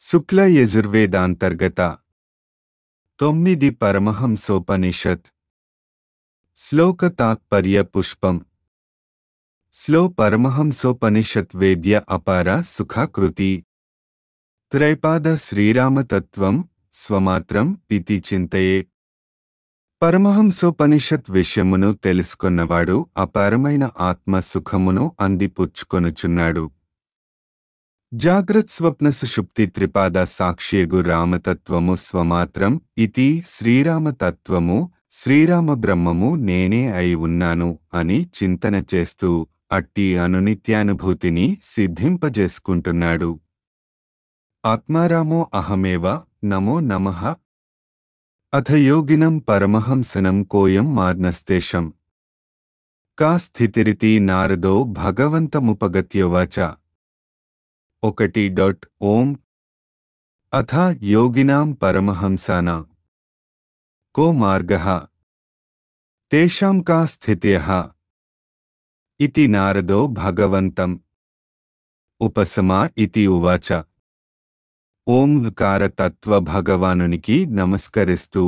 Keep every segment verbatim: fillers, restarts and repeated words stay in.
శుక్ల యజుర్వేదాంతర్గత తొమ్మిది పరమహంసోపనిషత్ శ్లోక తాత్పర్య పుష్పం శ్లో పరమహంసోపనిషత్ వేద్య అపార సుఖాకృతి త్రైపాద శ్రీరామతత్వం స్వమాత్రం ఇతి చింతయే. పరమహంసోపనిషత్ విషయమును తెలుసుకొన్నవాడు అపారమైన ఆత్మ సుఖమును అందిపుచ్చుకొనుచున్నాడు. జాగ్రత్ స్వప్న సుషుప్తి త్రిపాద సాక్ష్యగు రామతత్వము స్వమాత్రం ఇతి శ్రీరామతత్వము శ్రీరామ బ్రహ్మము నేనే అయి ఉన్నాను అని చింతన చేస్తూ అట్టి అనునిత్యానుభూతిని సిద్ధింపజేసుకుంటున్నాడు. ఆత్మారామో అహమేవ నమో నమః. అథ యోగినం పరమహంసనం కోయం మార్నస్తేషం కా స్థితిరితి నారదో భగవంతముపగత్యోవాచ. ఒకటి డాట్ ఓం అథ యోగినాం పరమహంసానాం కో మార్గః తేషాం కా స్థితిః ఇతి నారదో భగవంతం ఉపసమా ఇతి ఉవాచ. ఓంకార తత్వ భగవానునికి నమస్కరిస్తూ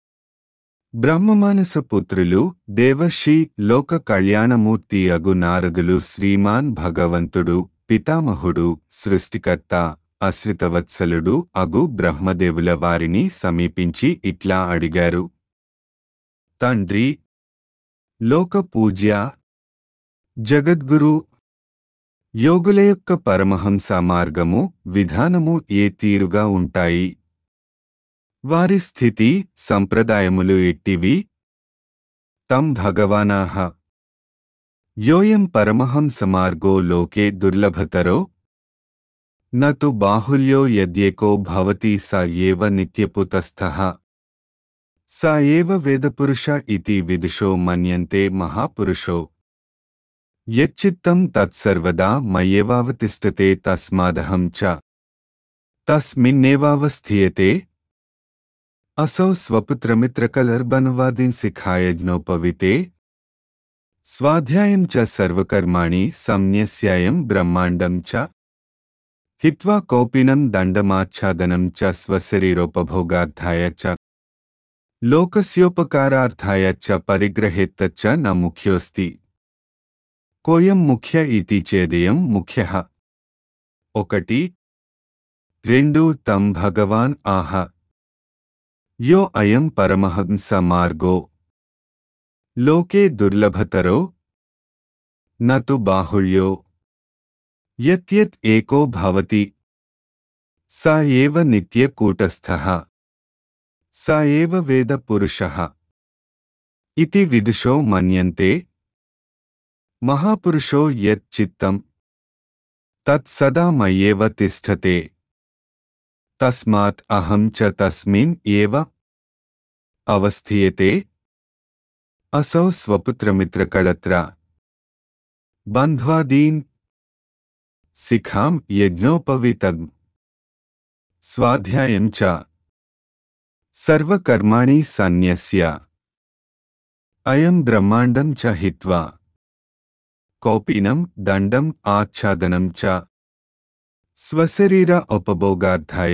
బ్రహ్మమానస పుత్రులు దేవర్షి లోక కళ్యాణమూర్తి అగు నారదులు శ్రీమాన్ భగవంతుడు పితామహుడు సృష్టికర్త అశ్రితవత్సలుడు అగు బ్రహ్మదేవుల వారిని సమీపించి ఇట్లా అడిగారు. తండ్రి, లోక పూజ్య జగద్గురు, యోగుల యొక్క పరమహంస మార్గము విధానము ఏ తీరుగా ఉంటాయి? వారి స్థితి సంప్రదాయములు ఎట్టివి? తం భగవానాః యోయం పరమహంస మార్గో లోకే దుర్లభతరో నతు బాహుల్యో యద్యేకో భవతి స ఏవ నిత్యపుతస్థః స ఏవ వేదపురుష ఇతి విదుషో మన్యంతే మహాపురుషో యచ్చిత్తం తత్సర్వదా మయ్యేవావతిష్ఠతే తస్మాదహం చ తస్మిన్నేవావస్థీయతే. అసౌ స్వపుత్రమిత్రకలర్బనవాదీన్ శిఖాయజ్ఞోపవితే స్వాధ్యాయం చ సర్వకర్మాణి సంన్యస్యాయం బ్రహ్మాండం చ హిత్వా కౌపినం దండమాచ్ఛాదనం చ స్వశరీరోపభోగార్థాయ చ లోకస్యోపకారార్థాయ చ పరిగ్రహేత్తచ్చ న ముఖ్యోస్తి. కోయం ముఖ్య ఇతి చేదయం ముఖ్యః. ఒకటి రెండు తం భగవాన్ ఆహ యో అయం పరమహంస మార్గో లోకే దుర్లభతరో నతు బాహుళ్యో యత్యత్ ఏకో భవతి స ఏవ నిత్యకూటస్థః స ఏవ వేద పురుషః ఇతి విదుషో మన్యంతే. మహాపురుషో యత్ చిత్తం తత్ సదా మయ్యేవ తిష్ఠతే తస్మాత్ అహం చ తస్మిన్ ఏవ అవస్థీయతే. అసౌ స్వపుత్రమిత్రకళత్ర బంధ్వాదీన్ శిఖాం యజ్ఞోపవీతం స్వాధ్యాయం చ సర్వకర్మాణి సన్యస్య అయం బ్రహ్మాండం చ హిత్వా కౌపీనం దండం ఆచ్ఛాదనం చ స్వశరీర ఉపభోగార్థాయ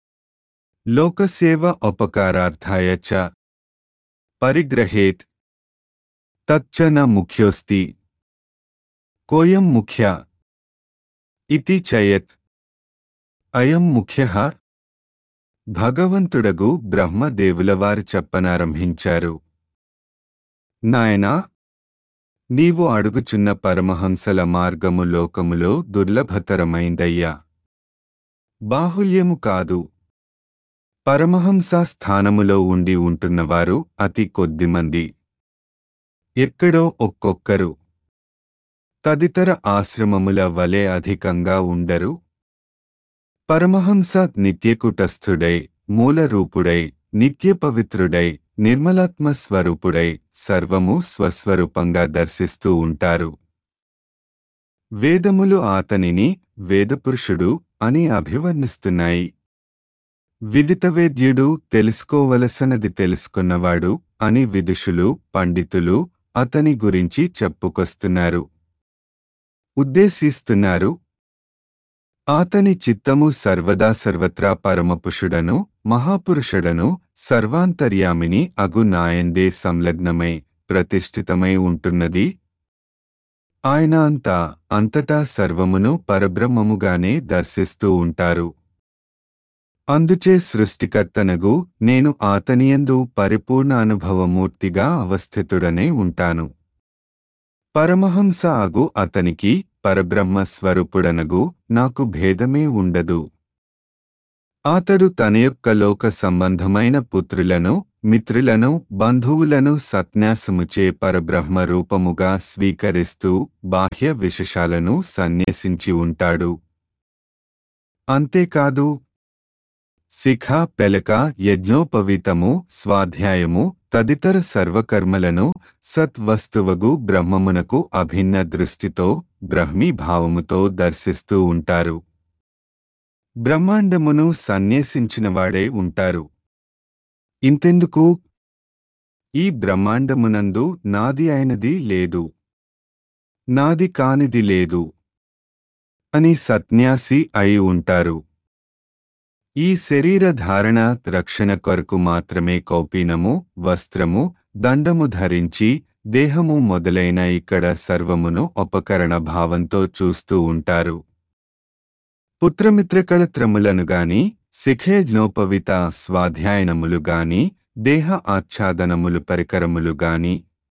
లోకస్యేవ ఉపకారార్థాయ చ పరిగ్రహేత్ తచ్చ న ముఖ్యోస్తి. కోయం ముఖ్య ఇతి చయత్. అయం ముఖ్యః. భగవంతుడగు బ్రహ్మదేవులవారు చెప్పనారంభించారు. నాయనా, నీవు అడుగుచున్న పరమహంసల మార్గము లోకములో దుర్లభతరమైందయ్యా. బాహుల్యము కాదు. పరమహంస స్థానములో ఉండి ఉంటున్నవారు అతి కొద్దిమంది. ఎక్కడో ఒక్కొక్కరు. తదితర ఆశ్రమముల వలె అధికంగా ఉండరు. పరమహంస నిత్యకుటస్థుడై మూలరూపుడై నిత్యపవిత్రుడై నిర్మలాత్మస్వరూపుడై సర్వము స్వస్వరూపంగా దర్శిస్తూ ఉంటారు. వేదములు ఆతనిని వేదపురుషుడు అని అభివర్ణిస్తున్నాయి. విదితవేద్యుడు తెలుసుకోవలసినది తెలుసుకున్నవాడు అని విదుషులు పండితులు అతని గురించి చెప్పుకొస్తున్నారు, ఉద్దేశిస్తున్నారు. ఆతని చిత్తము సర్వదా సర్వత్రా పరమపురుషుడను మహాపురుషుడను సర్వాంతర్యామిని అగు నాయందే సంలగ్నమై ప్రతిష్ఠితమై ఉంటున్నది. ఆయన అంతా అంతటా సర్వమును పరబ్రహ్మముగానే దర్శిస్తూ ఉంటారు. అందుచే సృష్టికర్తనగు నేను ఆతనియందు పరిపూర్ణ అనుభవమూర్తిగా అవస్థితుడనే ఉంటాను. పరమహంస అగు అతనికి పరబ్రహ్మ స్వరూపుడనగు నాకు భేదమే ఉండదు. అతడు తన యొక్క లోక సంబంధమైన పుత్రులను మిత్రులను బంధువులను సత్న్యాసముచే పరబ్రహ్మ రూపముగా స్వీకరిస్తూ బాహ్య విశేషాలను సన్యసించి ఉంటాడు. అంతేకాదు శిఖ పెలక యజ్ఞోపవీతము స్వాధ్యాయము తదితర సర్వకర్మలను సత్వస్తువగు బ్రహ్మమునకు అభిన్న దృష్టితో బ్రహ్మీభావముతో దర్శిస్తూ ఉంటారు. బ్రహ్మాండమును సన్యసించినవాడే ఉంటారు. ఇంతెందుకు, ఈ బ్రహ్మాండమునందు నాది అయినది లేదు, నాది కానిది లేదు అని సత్న్యాసి అయి ఉంటారు. ఈ శరీర ధారణ రక్షణ కొరకు మాత్రమే కౌపీనము వస్త్రము దండము ధరించి దేహము మొదలైన ఇక్కడ సర్వమును ఉపకరణ భావంతో చూస్తూ ఉంటారు. పుత్రమిత్రకళత్రములను గాని శిఖేజ్ఞోపవిత స్వాధ్యాయనములు గాని దేహ ఆచ్ఛాదనములు పరికరములు గాని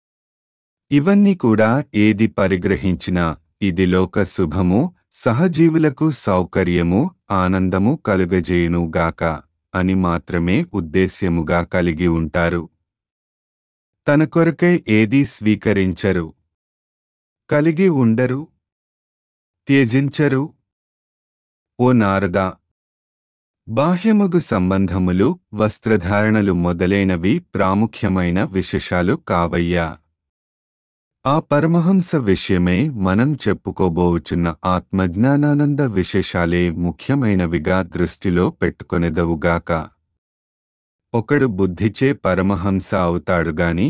ఇవన్నీ కూడా ఏది పరిగ్రహించినా ఇది లోక శుభము సహజీవులకు సౌకర్యము ఆనందము కలుగజేయునుగాక అని మాత్రమే ఉద్దేశ్యముగా కలిగి ఉంటారు. తన కొరకై ఏదీ స్వీకరించరు, కలిగి ఉండరు, త్యజించరు. ఓ నారదా, బాహ్యముగు సంబంధములు వస్త్రధారణలు మొదలైనవి ప్రాముఖ్యమైన విశేషాలు కావయ్యా. ఆ పరమహంస విషయమే మనం చెప్పుకోబోచున్న ఆత్మజ్ఞానానంద విశేషాలే ముఖ్యమైనవిగా దృష్టిలో పెట్టుకొనెదవుగాక. ఒకడు బుద్ధిచే పరమహంస అవుతాడుగాని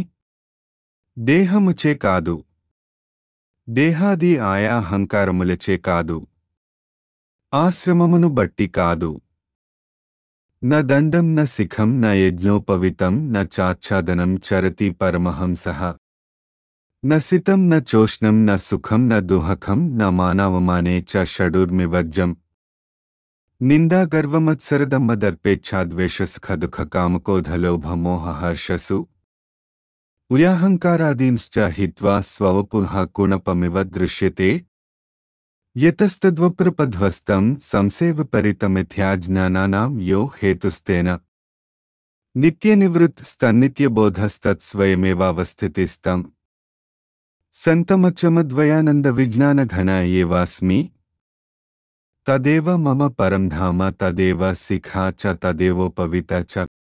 దేహముచే కాదు, దేహాది ఆయా అహంకారములచే కాదు, ఆశ్రమమును బట్టి కాదు. న దండం న శిఖం న యజ్ఞోపవితం న చాచ్ఛాదనం చరతి పరమహంసః. న సితం న చోష్ణం న సుఖం న దుహకం న మానవమానే చ షడుర్మివర్జం. నిందాగర్వమత్సరదమ్మదర్పేచ్ఛాద్వేషసుఖదుఃఖ కామకోధలోభమోహహర్షసు ఉయాహంకారాదీంశ్చ హిత్వా స్వవపుః కుణపమివ దృశ్యతే. యతస్తద్వప్రపధ్వస్తం సంసేవపరితమిథ్యాజ్ఞానానాం యో హేతుస్తేన నిత్యనివృత్తస్తన్నిత్యబోధస్తత్స్వయమేవావస్థితిస్తం సంతమచ్చమద్వయానందవిజ్ఞానఘన ఏవాస్మి. తదేవ మమ పరం ధామ తదేవ శిఖా చ తదేవోపవిత చ.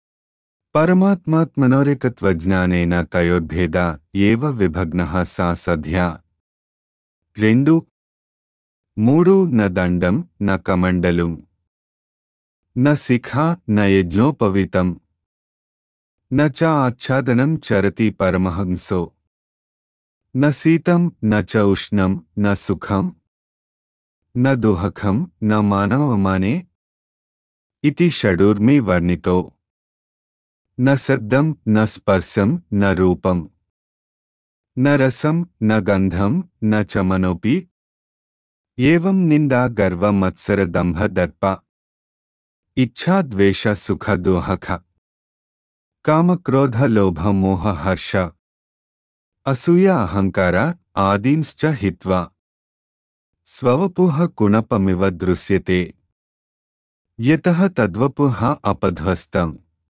పరమాత్మాత్మనోరేకత్వజ్ఞానేన తయోర్భేద ఏవ విభగ్నః సా సధ్యా. రెండు మూడు న దండం న కమండలం న శిఖా న యజ్ఞోపవీతం న చ ఆచ్ఛాదనం చరతి పరమహంసో న శీతం న చ ఉష్ణం న సుఖం న దుహకం న మానవమానే. ఇతి షడూర్మి వర్ణితో. న శబ్దం న స్పర్శం న రూపం న రసం న గంధం న చ మనోపి. ఏవం నిందా గర్వ మత్సర దంభ దర్ప ఇచ్ఛా ద్వేష సుఖ దోహక కామక్రోధ లోభ మోహ హర్ష అసూయ అహంకార ఆదీంశ్చ హిత్వా స్వవపుః కుణపమివ దృశ్యతే. యతః తద్వపుః అపధ్వస్తం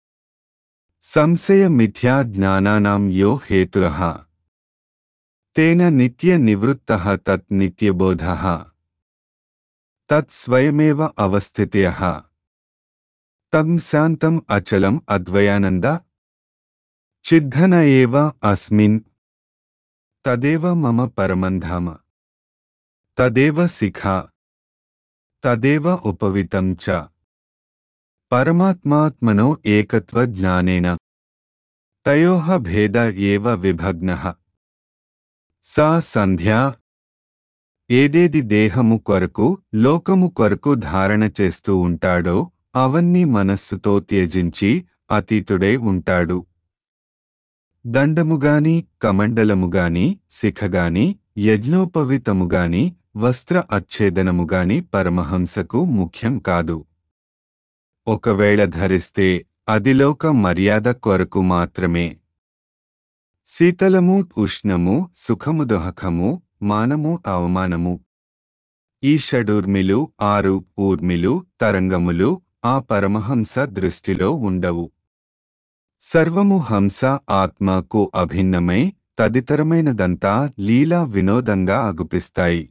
సంశయ మిథ్యా జ్ఞానానాం యో హేతుః తేన నిత్య నివృత్తః తత్ నిత్యబోధః తత్ స్వయమేవ అవస్థితయః తం శాంతం అచలం అద్వయానంద చిద్ఘన ఏవ అస్మిన్. తదేవ మమ పరమం ధామ తదేవ శిఖా తదేవ ఉపవితం చ. పరమాత్మాత్మనో ఏకత్వ జ్ఞానేన తయోః భేద ఏవ విభగ్నః సా సంధ్యా. ఏదేది దేహము కొరకు లోకము కొరకు ధారణ చేస్తూ ఉంటాడో అవన్నీ మనస్సుతో త్యజించి అతీతుడై ఉంటాడు. దండముగాని కమండలముగాని శిఖగాని యజ్ఞోపవితముగాని వస్త్ర అచ్ఛేదనముగాని పరమహంసకు ముఖ్యం కాదు. ఒకవేళ ధరిస్తే అది లోక మర్యాద కొరకు మాత్రమే. శీతలము ఉష్ణము సుఖము దుఃఖము మానము అవమానము ఈ షడూర్మిలు ఆరు ఊర్మిలు తరంగములు ఆ పరమహంస దృష్టిలో ఉండవు. సర్వము హంస ఆత్మకు అభిన్నమై తదితరమైనదంతా లీలా వినోదంగా అగుపిస్తాయి.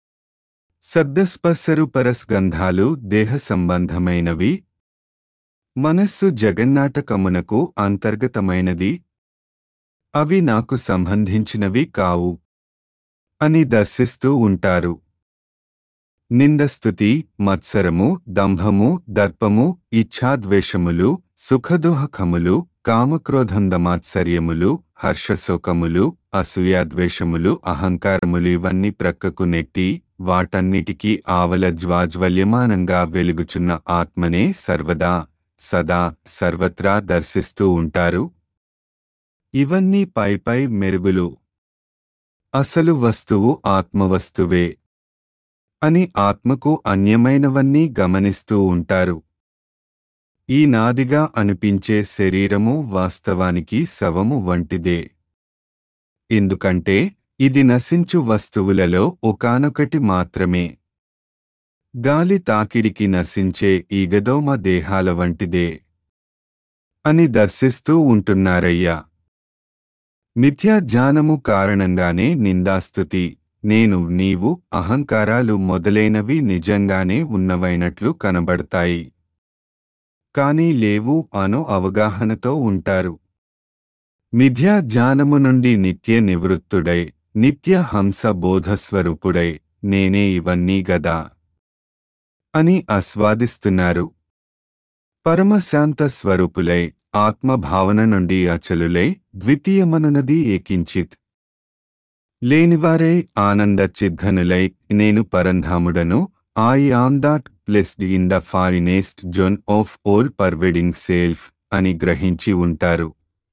శబ్దస్పర్శరూపరస్గంధాలు దేహ సంబంధమైనవి. మనస్సు జగన్నాటకమునకు అంతర్గతమైనది. అవి నాకు సంబంధించినవి కావు అని దర్శిస్తూ ఉంటారు. నిందస్తుతి మత్సరము దంభము దర్పము ఇచ్ఛాద్వేషములు సుఖదుఃఖములు కామక్రోధందమాత్సర్యములు హర్షశోకములు అసూయాద్వేషములు అహంకారములు ఇవన్నీ ప్రక్కకు నెట్టి వాటన్నిటికీ ఆవల జ్వాజ్వల్యమానంగా వెలుగుచున్న ఆత్మనే సర్వదా సదా సర్వత్రా దర్శిస్తూ ఉంటారు. ఇవన్నీ పై పై మెరుగులు. అసలు వస్తువు ఆత్మవస్తువే అని ఆత్మకు అన్యమైనవన్నీ గమనిస్తూ ఉంటారు. ఈ నాదిగా అనిపించే శరీరము వాస్తవానికి శవము వంటిదే. ఎందుకంటే ఇది నశించు వస్తువులలో ఒకానొకటి మాత్రమే. గాలి తాకిడికి నశించే ఈగదోమ దేహాల వంటిదే అని దర్శిస్తూ ఉంటున్నారయ్యా. మిథ్యా జ్ఞానము కారణంగానే నిందాస్తుతి నేను నీవు అహంకారాలు మొదలైనవి నిజంగానే ఉన్నవైనట్లు కనబడతాయి. కానీ లేవు అను అవగాహనతో ఉంటారు. మిథ్యా జ్ఞానము నుండి నిత్య నివృత్తుడై నిత్య హంస బోధస్వరూపుడై నేనే ఇవన్నీ గదా అని ఆస్వాదిస్తున్నారు. పరమశాంత స్వరూపులై ఆత్మభావన నుండి అచలులై ద్వితీయమనునది ఏకించిత్ లేనివారై ఆనంద చిద్ఘనులై నేను పరంధాముడను I am that blessed in the farthest zone of all pervading self అని గ్రహించి ఉంటారు.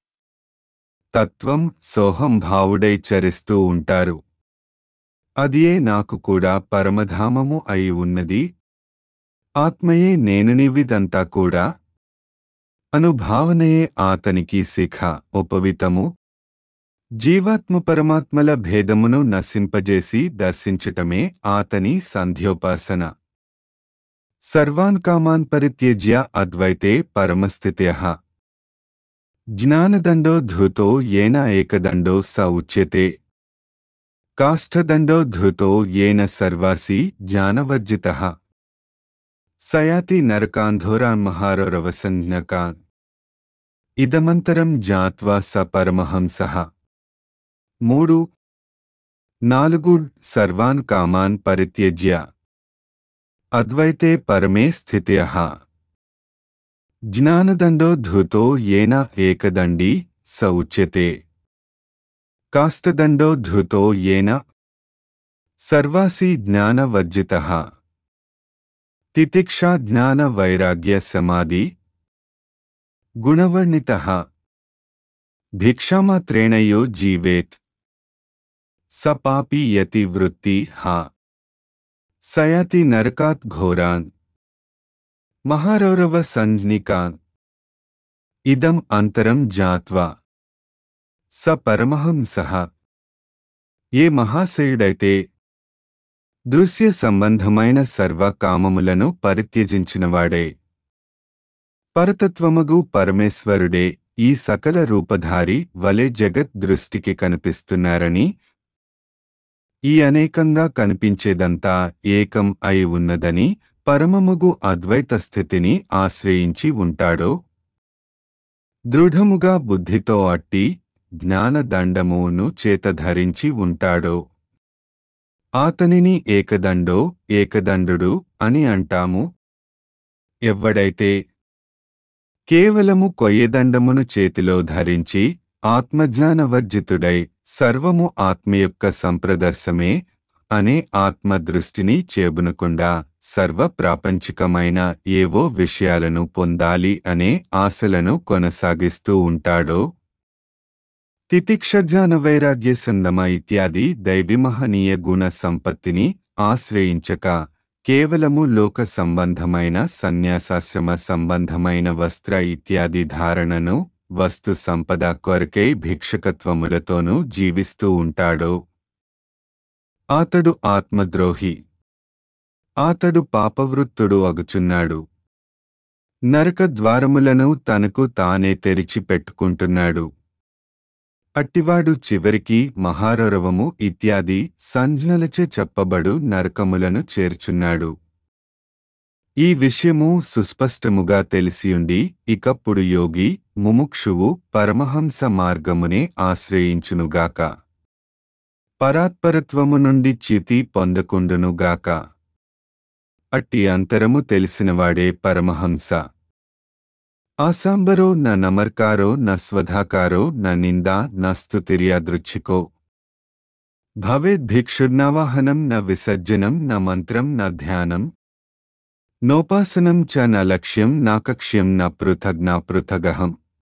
తత్వం సోహం భావుడై చరిస్తూ ఉంటారు. అదియే నాకు కూడా పరమధామము అయి ఉన్నది. ఆత్మయే నేనునివిదంతా కూడా అనుభావనయే ఆతనికి శిఖ ఉపవితము. జీవాత్మ పరమాత్మల భేదమును నశింపజేసి దర్శించటమే ఆతని సంధ్యోపాసన. సర్వాన్ కామాన్ పరిత్యజ్య అద్వైతే పరమస్థిత్యః జ్ఞానదండో ధృతో ఏన ఏకదండో స ఉచ్యతే కాష్ఠదండో ధృతో ఏన సర్వాసి జ్ఞానవర్జితః సయాతి నరకాంధోరాన్ మహారవసంజ్ఞకాన్ ఇదమంతరం జ్ఞాత్వా స పరమహంసః. మూడు నాలుగు సర్వాన్ కామాన్ పరిత్యజ్య అద్వైతే పరమే స్థిత్యః జ్ఞానదండో ధృతో ఏన ఏకదండీ స ఉచ్యతే కాష్ఠదండో ధృతో ఏన సర్వాసి జ్ఞానవర్జితః తితిక్షా జ్ఞాన వైరాగ్య సమాధి గుణవర్ణితః భిక్షామాత్రేణయో జీవేత్ స పాపీ యతి వృత్తి హా సయాతి నరకాత్ ఘోరాన్ మహారౌరవ సంజ్ఞికాన్ ఇదం అంతరం జ్ఞాత్వా స పరమహంసః. ఏ మహాశయుడైతే దృశ్య సంబంధమైన సర్వ కామములను పరిత్యజించినవాడే పరతత్వమగు పరమేశ్వరుడే ఈ సకల రూపధారి వలె జగత్ దృష్టికి కనిపిస్తున్నారని, ఈ అనేకంగా కనిపించేదంతా ఏకం అయి ఉన్నదని పరమముగు అద్వైత స్థితిని ఆశ్రయించి ఉంటాడో దృఢముగా బుద్ధితో అట్టి జ్ఞానదండమును చేతధరించి ఉంటాడో ఆతనిని ఏకదండో ఏకదండుడు అని అంటాము. ఎవ్వడైతే కేవలము కొయ్యదండమును చేతిలో ధరించి ఆత్మజ్ఞానవర్జితుడై సర్వము ఆత్మ యొక్క సంప్రదర్శమే అనే ఆత్మదృష్టిని చేబునకుండా సర్వ ప్రాపంచికమైన ఏవో విషయాలను పొందాలి అనే ఆశలను కొనసాగిస్తూ ఉంటాడో, తితిక్షజ్ఞాన వైరాగ్య సందమ ఇత్యాది దైవిమహనీయ గుణ సంపత్తిని ఆశ్రయించక కేవలము లోక సంబంధమైన సన్యాసాశ్రమ సంబంధమైన వస్త్ర ఇత్యాది ధారణను వస్తు సంపద కొరకై భిక్షకత్వములతోనూ జీవిస్తూ ఉంటాడో, అతడు ఆత్మద్రోహి. అతడు పాపవృత్తుడు అగుచున్నాడు. నరక ద్వారములను తనకు తానే తెరిచి పెట్టుకుంటున్నాడు. అట్టివాడు చివరికి మహారరవము ఇత్యాది సంజ్ఞలచే చెప్పబడు నరకములను చేర్చున్నాడు. ఈ విషయము సుస్పష్టముగా తెలిసియుండి ఇకప్పుడు యోగి ముముక్షువు పరమహంస మార్గమునే ఆశ్రయించునుగాక. పరాత్పరత్వము నుండి చ్యుతి పొందకుండునుగాక. అట్టి అంతరము తెలిసినవాడే పరమహంస. ఆసాంబరో న నమర్కారో న స్వధాకారో న నిందా న స్తుతిర్యాదృచ్ఛికో భవేద్భిక్షుర్నావాహనం న విసర్జనం న మంత్రం న ధ్యానం నోపాసనం చ న లక్ష్యం నాకక్ష్యం న పృథగ్ న పృథగహం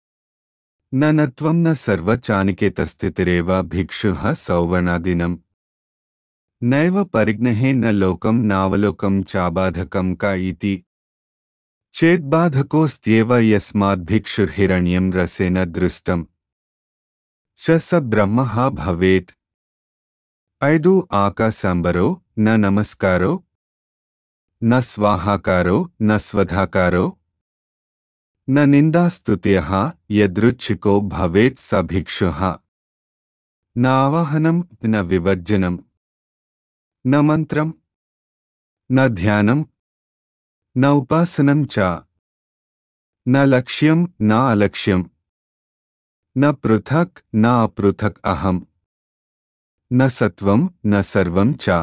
న నత్వం న సర్వచానికేతస్థితిరేవ భిక్షుః సౌవర్ణాదినం నైవ పరిజ్ఞహే న లోకం నావలోకం చాబాధకం క ఇతి చేద్బాధకోస్త్యేవ యస్మాద్భిక్షుర్హిరణ్యం రసేన దృష్టం చ స బ్రహ్మః భవేత్. ఐదు ఆకాశాంబరో న నమస్కారో న స్వాహాకారో న స్వధాకారో న నిందాస్తుత్యః యదృచ్ఛికో భవేత్ స భిక్షుః. న ఆవాహనం న వివర్జనం న మంత్రం న ధ్యానం న ఉపాసనం చ న లక్ష్యం న అలక్ష్యం న పృథక్ న అపృథక్ అహం న సత్వం న సర్వం చ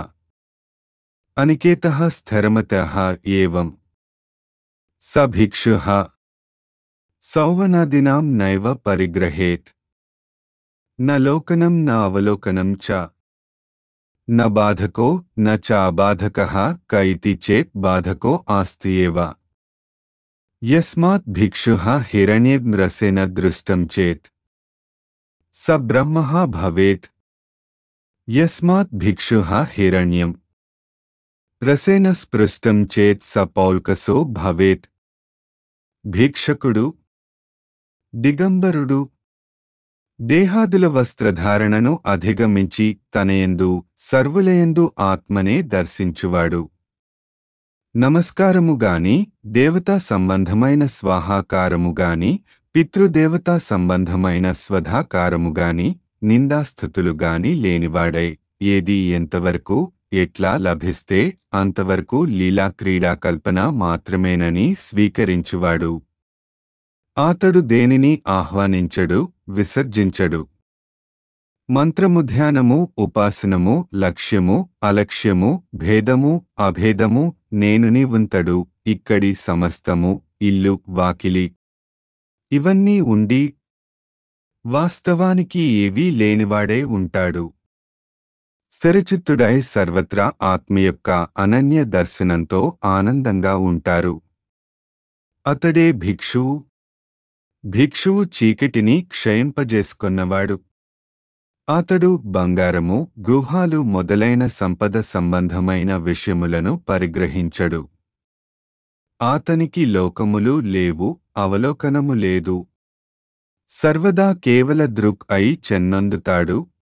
అనికేతః స్థిరమతః ఏవం స భిక్షుః సౌవనాదినాం నైవ పరిగ్రహేత్. న లోకనం న అవలోకనం చ న బాధకో న చ అబాధకః క ఇతి చేత్ బాధకో ఆస్తి ఏవ. యస్మాత్ భిక్షుః హిరణ్యం రసేన దృష్టం చేత్ స బ్రహ్మః భవేత్. యస్మాత్ భిక్షుః హిరణ్యం రసేన స్పృష్టం చేత్ స పౌల్కసో భవేత్. భిక్షకుడు దిగంబరుడు దేహాదుల వస్త్రధారణను అధిగమించి తనయందు సర్వులయందు ఆత్మనే దర్శించువాడు. నమస్కారముగాని దేవతా సంబంధమైన స్వాహాకారముగాని పితృదేవతా సంబంధమైన స్వధాకారముగాని నిందాస్థుతులుగాని లేనివాడై ఏది ఎంతవరకు ఎట్లా లభిస్తే అంతవరకు లీలా క్రీడా కల్పన మాత్రమేనని స్వీకరించువాడు. అతడు దేనిని ఆహ్వానించడు, విసర్జించడు. మంత్రము ధ్యానము ఉపాసనము లక్ష్యము అలక్ష్యము భేదము అభేదము నేనుని ఉంతడు. ఇక్కడి సమస్తము ఇల్లు వాకిలి ఇవన్నీ ఉండి వాస్తవానికి ఏవీ లేనివాడే ఉంటాడు. స్థిరచిత్తుడై సర్వత్రా ఆత్మ యొక్క అనన్య దర్శనంతో ఆనందంగా ఉంటారు. అతడే భిక్షువు. భిక్షువు చీకటిని క్షయింపజేసుకొన్నవాడు. అతడు బంగారము గృహాలు మొదలైన సంపద సంబంధమైన విషయములను పరిగ్రహించడు. అతనికి లోకములు లేవు, అవలోకనము లేదు. సర్వదా కేవల దృక్ అయి చెన్నొందుతాడు.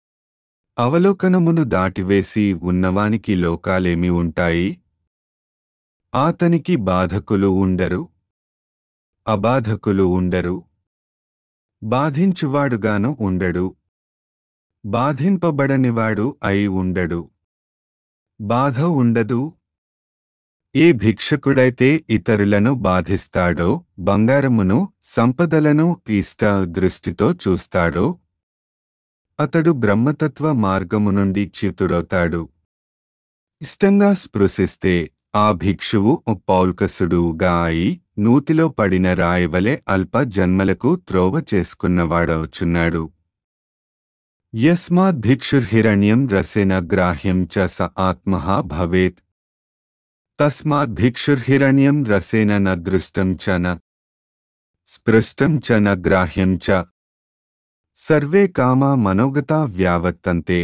అవలోకనమును దాటివేసి ఉన్నవానికి లోకాలేమి ఉంటాయి? అతనికి బాధకులు ఉండరు, అబాధకులు ఉండరు. బాధించువాడుగాను ఉండడు, బాధింపబడనివాడు అయి ఉండడు. బాధ ఉండదు. ఏ భిక్షకుడైతే ఇతరులను బాధిస్తాడో, బంగారమును సంపదలను ఇష్ట దృష్టితో చూస్తాడో, అతడు బ్రహ్మతత్వ మార్గము నుండి చ్యుతుడవుతాడు. ఇష్టంగా స్పృశిస్తే ఆ భిక్షువు పౌల్కసుడుగా అయి నూతిలో పడిన రాయవలె అల్ప జన్మలకు త్రోవ చేసుకున్నవాడవుచున్నాడు. యస్మాద్భిక్షుర్హిరణ్యం రసేన గ్రాహ్యం చ స ఆత్మః భవేత్. తస్మాద్భిక్షుర్హిరణ్యం రసేన న దృష్టం చ న స్పృష్టం చ న గ్రాహ్యం చ. Survey comma మనోగతా వ్యావర్తంతే.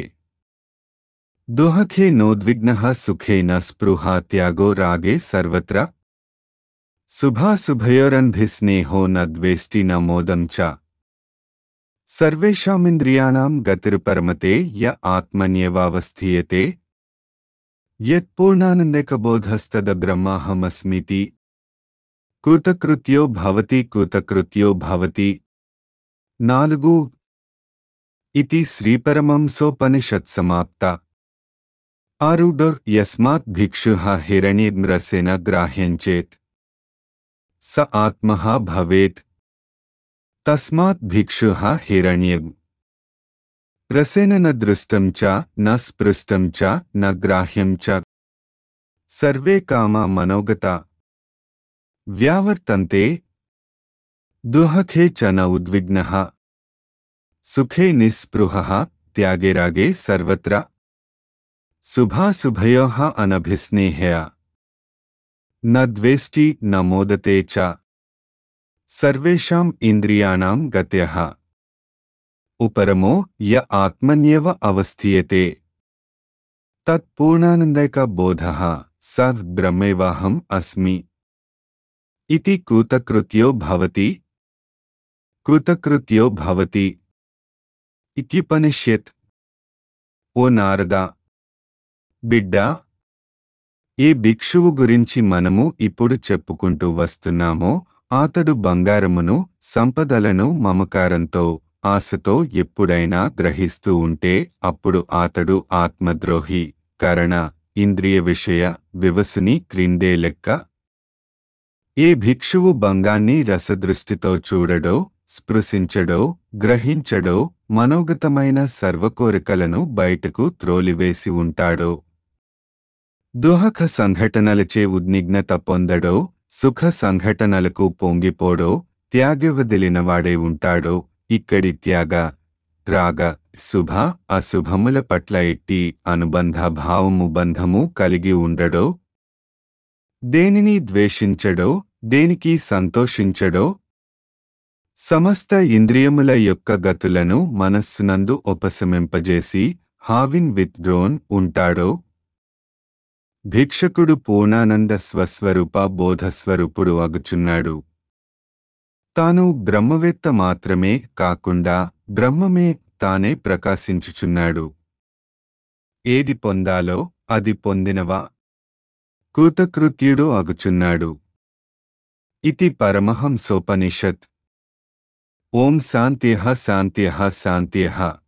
దుహఖే నోద్విగ్నః సుఖే న స్పృహా త్యాగో రాగే సర్వత్ర. శుభాశుభయోరన్భిస్నేహో న ద్వేష్టి న మోదం చ. సర్వేషామింద్రియాణాం గతిర్పరమతే య ఆత్మన్యేవావస్థీయతే. యత్పూర్ణానందకబోధస్తద బ్రహ్మాహమస్మితి. కృతకృత్యో భవతి కృతకృత్యో భవతి. నాలుగు. ఇతి శ్రీపరమంసోపనిషత్సమాప్త. ఆరుడో యస్మాత్ భిక్షుః హిరణ్యం రసేన గ్రాహ్యంచేత్ స ఆత్మః భవేత్. తస్మాత్ భిక్షుః హిరణ్యం రసేన న దృష్టం చ న స్పృష్టం చ న గ్రాహ్యం చ. Survey comma మనోగతా వ్యావర్తంతే. దుహఖే చ న ఉద్విగ్నః సుఖే నిస్పృహః త్యాగే రాగే సర్వత్ర. శుభాశుభయోః అనభిస్నేహయ న ద్వేష్టి న మోదతే చ. సర్వేషాం ఇంద్రియాణాం గత్యః ఉపరమో య ఆత్మన్యేవ అవస్థీయతే. తత్పూర్ణానందైక బోధః స బ్రహ్మైవాహం అస్మి. ఇతి కృతకృత్యో భవతి. కృతకృత్యో భవతి ఇత్యుపనిష్యత్. ఓ నారదా, బిడ్డా, ఏ భిక్షువు గురించి మనము ఇప్పుడు చెప్పుకుంటూ వస్తున్నామో అతడు బంగారమును సంపదలను మమకారంతో ఆశతో ఎప్పుడైనా గ్రహిస్తూ ఉంటే అప్పుడు అతడు ఆత్మద్రోహి, కరణ, ఇంద్రియ విషయ వివసుని క్రిందే లెక్క. ఏ భిక్షువు బంగాన్ని రసదృష్టితో చూడడో, స్పృశించడో, గ్రహించడో, మనోగతమైన సర్వకోరికలను బయటకు త్రోలివేసి ఉంటాడో, దుహఖ సంఘటనలచే ఉద్నిగ్నత పొందడో, సుఖ సంఘటనలకు పొంగిపోడో, త్యాగవదిలినవాడై ఉంటాడో, ఇక్కడి త్యాగ, రాగ, శుభ, అశుభముల పట్ల ఎట్టి అనుబంధ భావము బంధము కలిగి ఉండడో, దేనిని ద్వేషించడో, దేనికి సంతోషించడో, సమస్త ఇంద్రియముల యొక్క గతులను మనస్సునందు ఉపశమింపజేసి హావిన్ విత్డ్రోన్ ఉంటాడో, భిక్షకుడు పూర్ణానంద స్వస్వరూప బోధస్వరూపుడు అగుచున్నాడు. తాను బ్రహ్మవేత్త మాత్రమే కాకుండా బ్రహ్మమే తానే ప్రకాశించుచున్నాడు. ఏది పొందాలో అది పొందినవా కృతకృత్యుడు అగుచున్నాడు. ఇతి పరమహంసోపనిషత్. ఓం శాంత్యః శాంత్యః శాంత్యః.